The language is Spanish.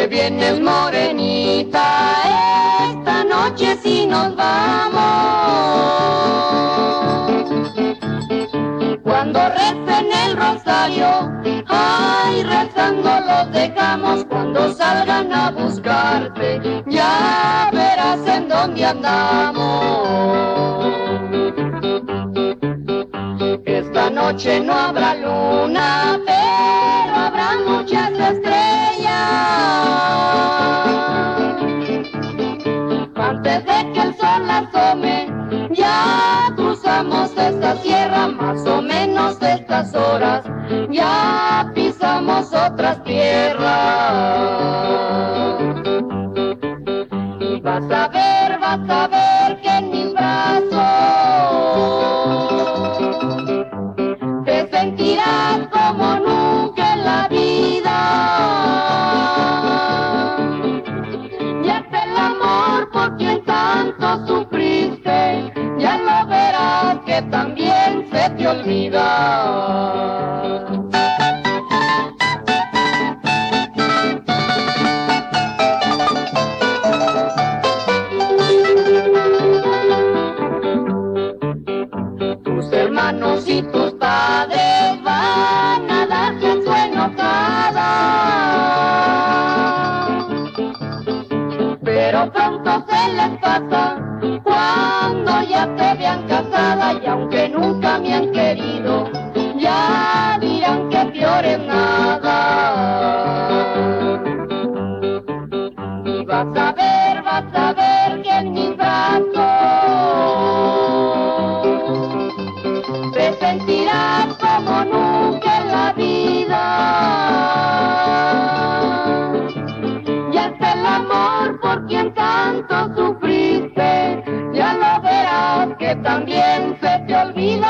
te vienes morenita, esta noche sí nos vamos. Cuando recen el rosario, ay, rezando los dejamos. Cuando salgan a buscarte, ya verás en dónde andamos. Esta noche no habrá luna, pero habrá muchas estrellas. Antes de que el sol asome, ya cruzamos esta sierra, más o menos de estas horas, ya pisamos otras tierras. Y vas a ver que en mis brazos te sentirás como nunca en la vida. Ya es el amor por quien tanto sufriste, ya lo verás que también se te olvida. Tus hermanos y tus padres van a darse su enojada, pero pronto se les pasa cuando ya te vean casada, y aunque nunca me han querido, ya dirán que peor es nada. Y vas a ver que en mis brazos te sentirás como nunca en la vida. Ya está el amor por quien tanto sufriste, ya lo verás que también se te olvida.